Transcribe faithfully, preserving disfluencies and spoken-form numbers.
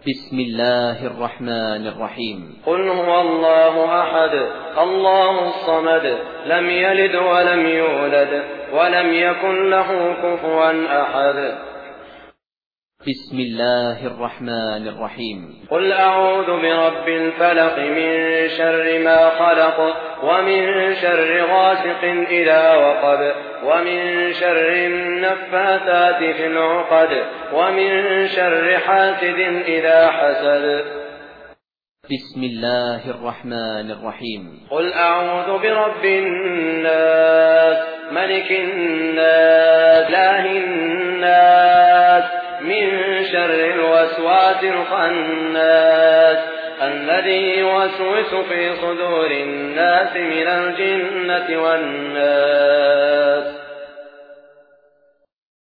بسم الله الرحمن الرحيم. قل هو الله أحد الله الصمد لم يلد ولم يولد ولم يكن له كفوا أحد. بسم الله الرحمن الرحيم. قل أعوذ برب الفلق من شر ما خلق ومن شر غاسق إذا وقب ومن شر النفاثات في العقد ومن شر حاسد إذا حسد. بسم الله الرحمن الرحيم. قل أعوذ برب الناس ملك الناس إله الناس من شر الوسواس الخناس الذي يوسوس في صدور الناس من الجنة والناس.